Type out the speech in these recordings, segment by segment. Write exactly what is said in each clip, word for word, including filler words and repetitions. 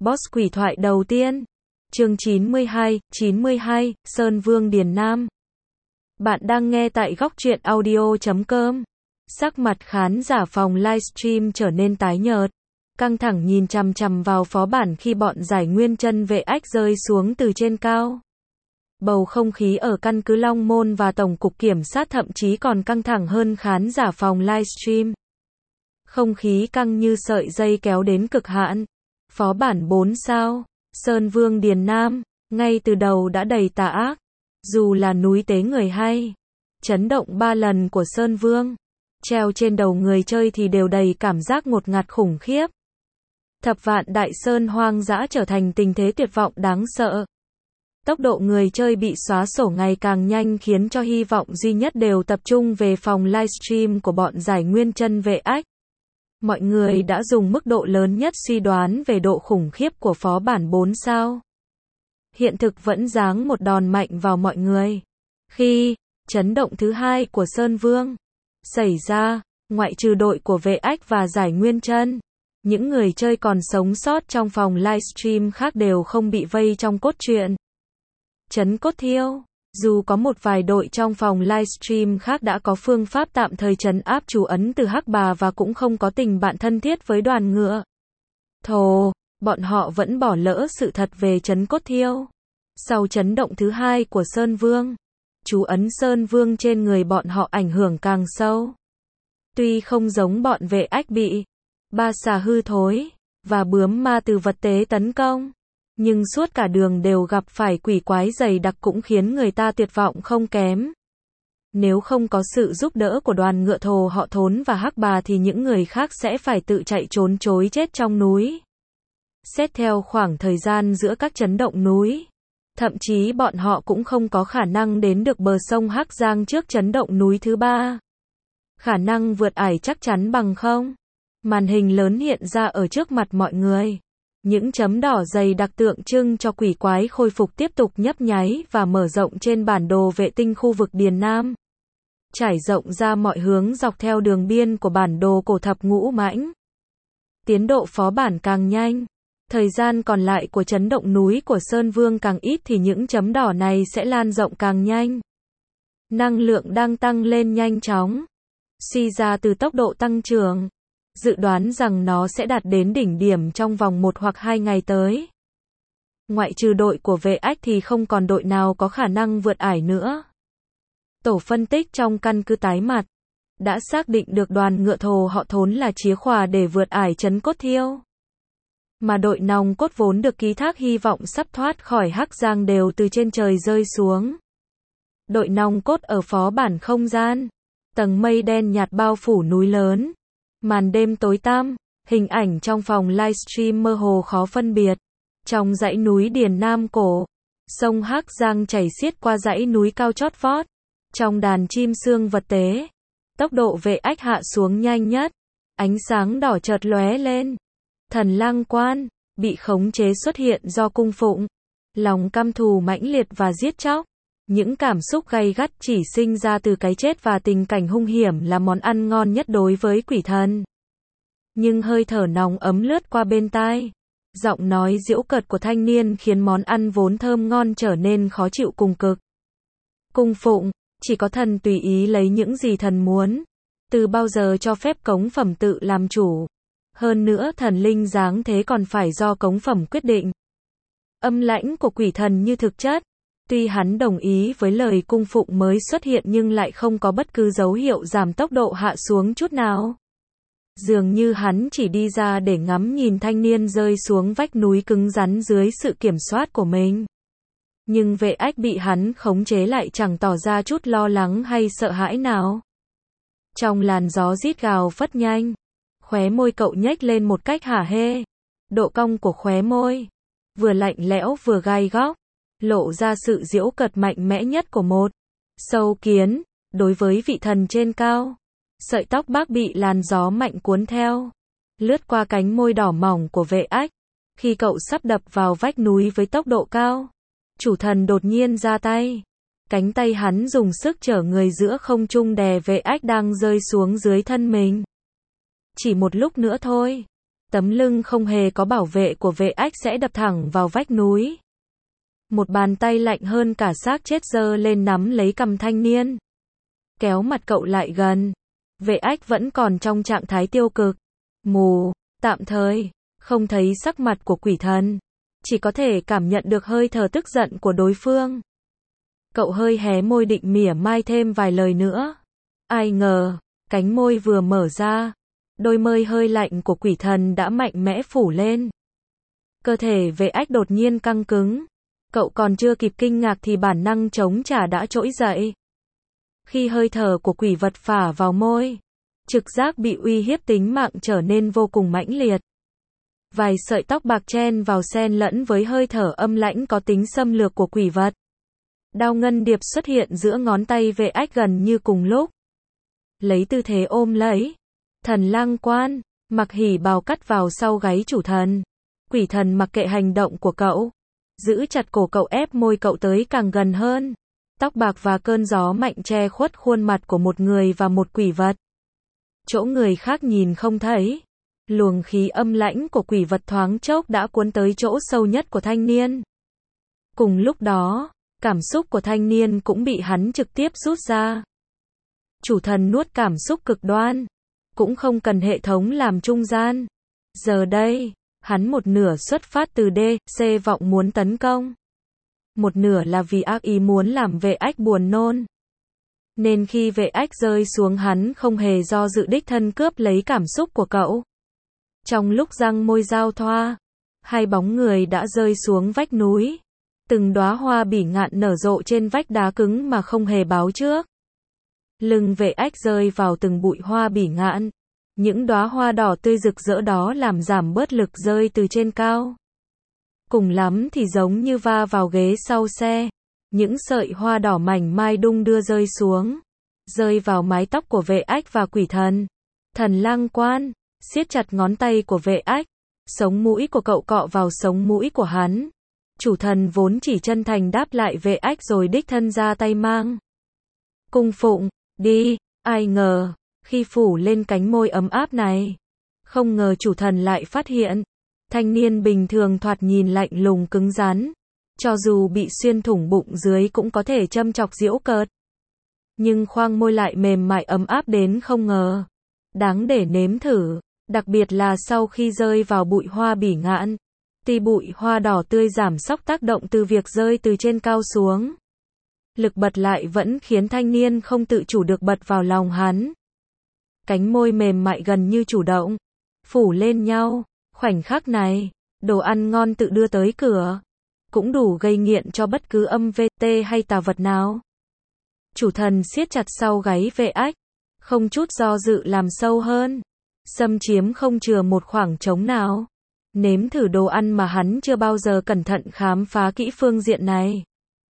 Boss quỷ thoại đầu tiên. Chương chín mươi hai, chín mươi hai, Sơn Vương Điền Nam. Bạn đang nghe tại góc truyện audio chấm com. Sắc mặt khán giả phòng livestream trở nên tái nhợt, căng thẳng nhìn chằm chằm vào phó bản khi bọn giải nguyên chân vệ ách rơi xuống từ trên cao. Bầu không khí ở căn cứ Long Môn và Tổng cục Kiểm sát thậm chí còn căng thẳng hơn khán giả phòng livestream. Không khí căng như sợi dây kéo đến cực hạn. Phó bản bốn sao, Sơn Vương Điền Nam, ngay từ đầu đã đầy tà ác. Dù là núi tế người hay chấn động ba lần của Sơn Vương, treo trên đầu người chơi thì đều đầy cảm giác ngột ngạt khủng khiếp. Thập vạn đại sơn hoang dã trở thành tình thế tuyệt vọng đáng sợ. Tốc độ người chơi bị xóa sổ ngày càng nhanh khiến cho hy vọng duy nhất đều tập trung về phòng livestream của bọn giải nguyên chân vệ ách. Mọi người đã dùng mức độ lớn nhất suy đoán về độ khủng khiếp của phó bản bốn sao. Hiện thực vẫn giáng một đòn mạnh vào mọi người. Khi chấn động thứ hai của Sơn Vương xảy ra, ngoại trừ đội của vệ ách và giải nguyên chân, những người chơi còn sống sót trong phòng livestream khác đều không bị vây trong cốt truyện. Trấn Cốt Thiêu. Dù có một vài đội trong phòng livestream khác đã có phương pháp tạm thời trấn áp chú ấn từ Hắc Bà và cũng không có tình bạn thân thiết với đoàn ngựa thồ, bọn họ vẫn bỏ lỡ sự thật về Trấn Cốt Thiêu. Sau chấn động thứ hai của Sơn Vương, chú ấn Sơn Vương trên người bọn họ ảnh hưởng càng sâu. Tuy không giống bọn vệ ách bị ba xà hư thối và bướm ma từ vật tế tấn công, nhưng suốt cả đường đều gặp phải quỷ quái dày đặc cũng khiến người ta tuyệt vọng không kém. Nếu không có sự giúp đỡ của đoàn ngựa thồ họ Thốn và Hắc Bà thì những người khác sẽ phải tự chạy trốn chối chết trong núi. Xét theo khoảng thời gian giữa các chấn động núi, thậm chí bọn họ cũng không có khả năng đến được bờ sông Hắc Giang trước chấn động núi thứ ba. Khả năng vượt ải chắc chắn bằng không. Màn hình lớn hiện ra ở trước mặt mọi người. Những chấm đỏ dày đặc tượng trưng cho quỷ quái khôi phục tiếp tục nhấp nháy và mở rộng trên bản đồ vệ tinh khu vực Điền Nam. Trải rộng ra mọi hướng dọc theo đường biên của bản đồ cổ thập ngũ mãnh. Tiến độ phó bản càng nhanh, thời gian còn lại của chấn động núi của Sơn Vương càng ít thì những chấm đỏ này sẽ lan rộng càng nhanh. Năng lượng đang tăng lên nhanh chóng. Suy ra từ tốc độ tăng trưởng, dự đoán rằng nó sẽ đạt đến đỉnh điểm trong vòng một hoặc hai ngày tới. Ngoại trừ đội của vệ ách thì không còn đội nào có khả năng vượt ải nữa. Tổ phân tích trong căn cứ tái mặt đã xác định được đoàn ngựa thồ họ Thốn là chìa khóa để vượt ải Trấn Cốt Thiêu. Mà đội nòng cốt vốn được ký thác hy vọng sắp thoát khỏi Hắc Giang đều từ trên trời rơi xuống. Đội nòng cốt ở phó bản không gian. Tầng mây đen nhạt bao phủ núi lớn. Màn đêm tối tăm, hình ảnh trong phòng livestream mơ hồ khó phân biệt. Trong dãy núi Điền Nam cổ, sông Hắc Giang chảy xiết qua dãy núi cao chót vót. Trong đàn chim sương vật tế, tốc độ vệ ách hạ xuống nhanh nhất. Ánh sáng đỏ chợt lóe lên. Thần Lang Quan bị khống chế xuất hiện do cung phụng. Lòng căm thù mãnh liệt và giết chóc. Những cảm xúc gay gắt chỉ sinh ra từ cái chết và tình cảnh hung hiểm là món ăn ngon nhất đối với quỷ thần. Nhưng hơi thở nóng ấm lướt qua bên tai. Giọng nói giễu cợt của thanh niên khiến món ăn vốn thơm ngon trở nên khó chịu cùng cực. Cung phụng, chỉ có thần tùy ý lấy những gì thần muốn. Từ bao giờ cho phép cống phẩm tự làm chủ. Hơn nữa thần linh giáng thế còn phải do cống phẩm quyết định. Âm lãnh của quỷ thần như thực chất. Tuy hắn đồng ý với lời cung phụng mới xuất hiện nhưng lại không có bất cứ dấu hiệu giảm tốc độ hạ xuống chút nào. Dường như hắn chỉ đi ra để ngắm nhìn thanh niên rơi xuống vách núi cứng rắn dưới sự kiểm soát của mình. Nhưng vệ ách bị hắn khống chế lại chẳng tỏ ra chút lo lắng hay sợ hãi nào. Trong làn gió rít gào phất nhanh, khóe môi cậu nhếch lên một cách hả hê. Độ cong của khóe môi vừa lạnh lẽo vừa gai góc, lộ ra sự giễu cợt mạnh mẽ nhất của một sâu kiến. Đối với vị thần trên cao, sợi tóc bác bị làn gió mạnh cuốn theo, lướt qua cánh môi đỏ mỏng của vệ ách. Khi cậu sắp đập vào vách núi với tốc độ cao, chủ thần đột nhiên ra tay. Cánh tay hắn dùng sức chở người giữa không trung đè vệ ách đang rơi xuống dưới thân mình. Chỉ một lúc nữa thôi, Tấm lưng không hề có bảo vệ của vệ ách sẽ đập thẳng vào vách núi. Một bàn tay lạnh hơn cả xác chết giơ lên nắm lấy cằm thanh niên. Kéo mặt cậu lại gần. Vệ ách vẫn còn trong trạng thái tiêu cực. Mù, tạm thời, không thấy sắc mặt của quỷ thần. Chỉ có thể cảm nhận được hơi thở tức giận của đối phương. Cậu hơi hé môi định mỉa mai thêm vài lời nữa. Ai ngờ, cánh môi vừa mở ra. Đôi môi hơi lạnh của quỷ thần đã mạnh mẽ phủ lên. Cơ thể vệ ách đột nhiên căng cứng. Cậu còn chưa kịp kinh ngạc thì bản năng chống trả đã trỗi dậy. Khi hơi thở của quỷ vật phả vào môi, trực giác bị uy hiếp tính mạng trở nên vô cùng mãnh liệt. Vài sợi tóc bạc chen vào xen lẫn với hơi thở âm lãnh có tính xâm lược của quỷ vật. Đao ngân điệp xuất hiện giữa ngón tay vệ ách gần như cùng lúc. Lấy tư thế ôm lấy. Thần lang quan, mặc hỉ bào cắt vào sau gáy chủ thần. Quỷ thần mặc kệ hành động của cậu. Giữ chặt cổ cậu ép môi cậu tới càng gần hơn. Tóc bạc và cơn gió mạnh che khuất khuôn mặt của một người và một quỷ vật. Chỗ người khác nhìn không thấy. Luồng khí âm lãnh của quỷ vật thoáng chốc đã cuốn tới chỗ sâu nhất của thanh niên. Cùng lúc đó, cảm xúc của thanh niên cũng bị hắn trực tiếp rút ra. Chủ thần nuốt cảm xúc cực đoan. Cũng không cần hệ thống làm trung gian. Giờ đây, hắn một nửa xuất phát từ D, C vọng muốn tấn công. Một nửa là vì ác ý muốn làm vệ ách buồn nôn. Nên khi vệ ách rơi xuống hắn không hề do dự đích thân cướp lấy cảm xúc của cậu. Trong lúc răng môi giao thoa, hai bóng người đã rơi xuống vách núi. Từng đóa hoa bỉ ngạn nở rộ trên vách đá cứng mà không hề báo trước. Lưng vệ ách rơi vào từng bụi hoa bỉ ngạn. Những đóa hoa đỏ tươi rực rỡ đó làm giảm bớt lực rơi từ trên cao. Cùng lắm thì giống như va vào ghế sau xe. Những sợi hoa đỏ mảnh mai đung đưa rơi xuống. Rơi vào mái tóc của vệ ách và quỷ thần. Thần lang quan, siết chặt ngón tay của vệ ách. Sống mũi của cậu cọ vào sống mũi của hắn. Chủ thần vốn chỉ chân thành đáp lại vệ ách rồi đích thân ra tay mang. Cung phụng, đi, ai ngờ, khi phủ lên cánh môi ấm áp này. Không ngờ chủ thần lại phát hiện. Thanh niên bình thường thoạt nhìn lạnh lùng cứng rắn. Cho dù bị xuyên thủng bụng dưới cũng có thể châm chọc giễu cợt. Nhưng khoang môi lại mềm mại ấm áp đến không ngờ. Đáng để nếm thử. Đặc biệt là sau khi rơi vào bụi hoa bỉ ngạn. Tuy bụi hoa đỏ tươi giảm sóc tác động từ việc rơi từ trên cao xuống. Lực bật lại vẫn khiến thanh niên không tự chủ được bật vào lòng hắn. Cánh môi mềm mại gần như chủ động. Phủ lên nhau. Khoảnh khắc này, đồ ăn ngon tự đưa tới cửa. Cũng đủ gây nghiện cho bất cứ âm vê tê hay tà vật nào. Chủ thần siết chặt sau gáy vệ ách. Không chút do dự làm sâu hơn. Xâm chiếm không chừa một khoảng trống nào. Nếm thử đồ ăn mà hắn chưa bao giờ cẩn thận khám phá kỹ phương diện này.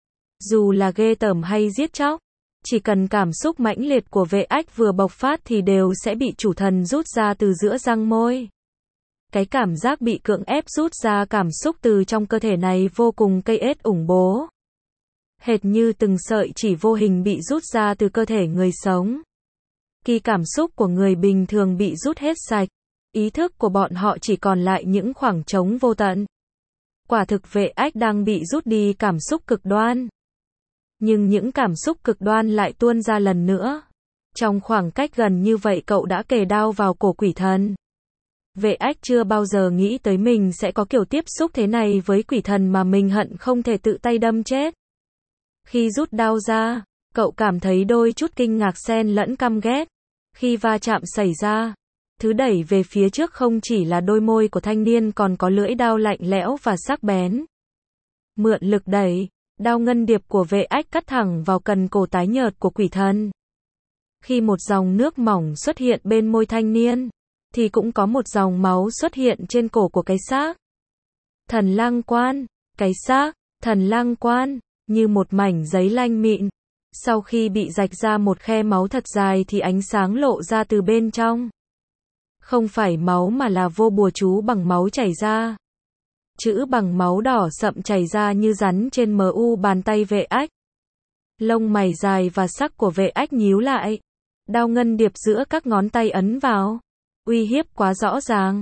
Dù là ghê tởm hay giết chóc, chỉ cần cảm xúc mãnh liệt của vệ ách vừa bộc phát thì đều sẽ bị chủ thần rút ra từ giữa răng môi. Cái cảm giác bị cưỡng ép rút ra cảm xúc từ trong cơ thể này vô cùng cây ết ủng bố. Hệt như từng sợi chỉ vô hình bị rút ra từ cơ thể người sống. Khi cảm xúc của người bình thường bị rút hết sạch, ý thức của bọn họ chỉ còn lại những khoảng trống vô tận. Quả thực vệ ách đang bị rút đi cảm xúc cực đoan. Nhưng những cảm xúc cực đoan lại tuôn ra lần nữa. Trong khoảng cách gần như vậy cậu đã kề đao vào cổ quỷ thần. Vệ ách chưa bao giờ nghĩ tới mình sẽ có kiểu tiếp xúc thế này với quỷ thần mà mình hận không thể tự tay đâm chết. Khi rút đao ra, cậu cảm thấy đôi chút kinh ngạc xen lẫn căm ghét. Khi va chạm xảy ra, thứ đẩy về phía trước không chỉ là đôi môi của thanh niên còn có lưỡi đao lạnh lẽo và sắc bén. Mượn lực đẩy, đao ngân điệp của vệ ách cắt thẳng vào cần cổ tái nhợt của quỷ thần. Khi một dòng nước mỏng xuất hiện bên môi thanh niên, thì cũng có một dòng máu xuất hiện trên cổ của cái xác. Thần lang quan, cái xác, thần lang quan, như một mảnh giấy lanh mịn. Sau khi bị rạch ra một khe máu thật dài thì ánh sáng lộ ra từ bên trong. Không phải máu mà là vô bùa chú bằng máu chảy ra. Chữ bằng máu đỏ sậm chảy ra như rắn trên mờ u bàn tay vệ ách. Lông mày dài và sắc của vệ ách nhíu lại. Đao ngân điệp giữa các ngón tay ấn vào. Uy hiếp quá rõ ràng.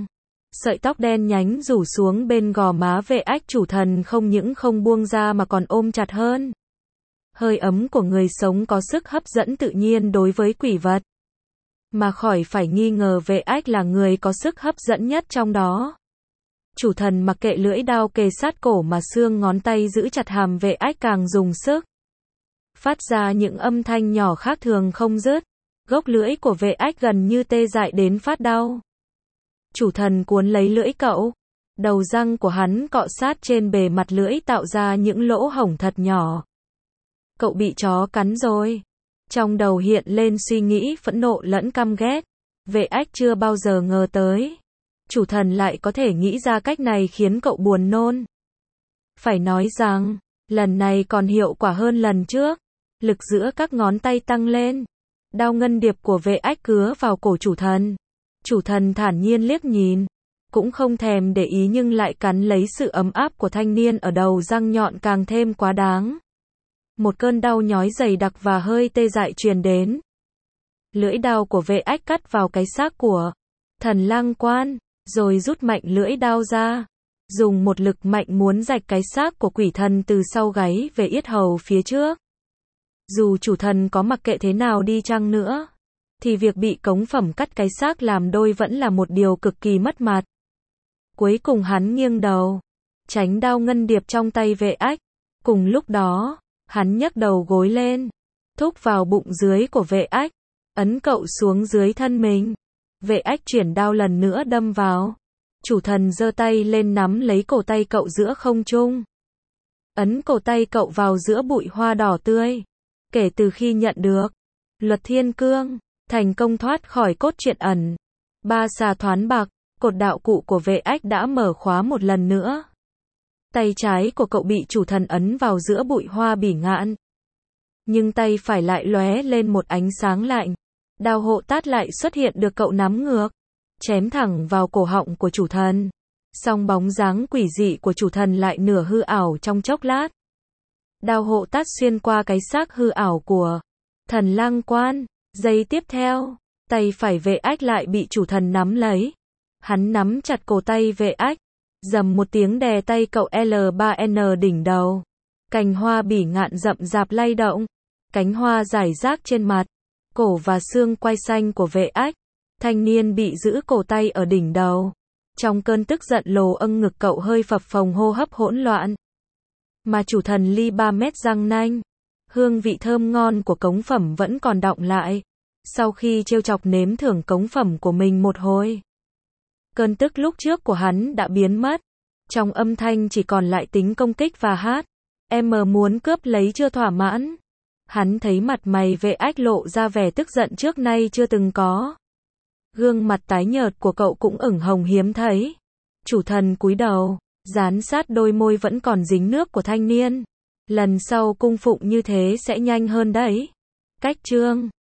Sợi tóc đen nhánh rủ xuống bên gò má vệ ách, chủ thần không những không buông ra mà còn ôm chặt hơn. Hơi ấm của người sống có sức hấp dẫn tự nhiên đối với quỷ vật. Mà khỏi phải nghi ngờ vệ ách là người có sức hấp dẫn nhất trong đó. Chủ thần mặc kệ lưỡi đao kề sát cổ mà xương ngón tay giữ chặt hàm vệ ách càng dùng sức. Phát ra những âm thanh nhỏ khác thường không dứt. Gốc lưỡi của vệ ách gần như tê dại đến phát đau. Chủ thần cuốn lấy lưỡi cậu. Đầu răng của hắn cọ sát trên bề mặt lưỡi tạo ra những lỗ hổng thật nhỏ. Cậu bị chó cắn rồi. Trong đầu hiện lên suy nghĩ phẫn nộ lẫn căm ghét. Vệ ách chưa bao giờ ngờ tới. Chủ thần lại có thể nghĩ ra cách này khiến cậu buồn nôn. Phải nói rằng, lần này còn hiệu quả hơn lần trước. Lực giữa các ngón tay tăng lên. Đao ngân điệp của vệ ách cứa vào cổ chủ thần. Chủ thần thản nhiên liếc nhìn. Cũng không thèm để ý nhưng lại cắn lấy sự ấm áp của thanh niên ở đầu răng nhọn càng thêm quá đáng. Một cơn đau nhói dày đặc và hơi tê dại truyền đến. Lưỡi đao của vệ ách cắt vào cái xác của Thần Lang Quan, rồi rút mạnh lưỡi đao ra. Dùng một lực mạnh muốn rạch cái xác của quỷ thần từ sau gáy về yết hầu phía trước. Dù chủ thần có mặc kệ thế nào đi chăng nữa, thì việc bị cống phẩm cắt cái xác làm đôi vẫn là một điều cực kỳ mất mặt. Cuối cùng hắn nghiêng đầu, tránh đao ngân điệp trong tay vệ ách. Cùng lúc đó, hắn nhấc đầu gối lên, thúc vào bụng dưới của vệ ách, ấn cậu xuống dưới thân mình. Vệ ách chuyển đao lần nữa đâm vào. Chủ thần giơ tay lên nắm lấy cổ tay cậu giữa không trung. Ấn cổ tay cậu vào giữa bụi hoa đỏ tươi. Kể từ khi nhận được luật thiên cương, thành công thoát khỏi cốt truyện ẩn. Ba xà thoán bạc, cột đạo cụ của vệ ách đã mở khóa một lần nữa. Tay trái của cậu bị chủ thần ấn vào giữa bụi hoa bỉ ngạn. Nhưng tay phải lại lóe lên một ánh sáng lạnh. Đao hộ tát lại xuất hiện được cậu nắm ngược. Chém thẳng vào cổ họng của chủ thần. Song bóng dáng quỷ dị của chủ thần lại nửa hư ảo trong chốc lát. Đao hộ tát xuyên qua cái xác hư ảo của Thần Lang Quan. Giây tiếp theo, tay phải vệ ách lại bị chủ thần nắm lấy. Hắn nắm chặt cổ tay vệ ách. Dầm một tiếng đè tay cậu L ba N đỉnh đầu. Cành hoa bỉ ngạn rậm rạp lay động. Cánh hoa rải rác trên mặt, cổ và xương quai xanh của vệ ách. Thanh niên bị giữ cổ tay ở đỉnh đầu. Trong cơn tức giận lồ âng ngực cậu hơi phập phồng, hô hấp hỗn loạn. Mà chủ thần ly ba mét răng nanh. Hương vị thơm ngon của cống phẩm vẫn còn đọng lại. Sau khi trêu chọc nếm thưởng cống phẩm của mình một hồi, cơn tức lúc trước của hắn đã biến mất. Trong âm thanh chỉ còn lại tính công kích và hát. Em muốn cướp lấy chưa thỏa mãn. Hắn thấy mặt mày vệ ách lộ ra vẻ tức giận trước nay chưa từng có. Gương mặt tái nhợt của cậu cũng ửng hồng hiếm thấy. Chủ thần cúi đầu, dán sát đôi môi vẫn còn dính nước của thanh niên. Lần sau cung phụng như thế sẽ nhanh hơn đấy. Cách chương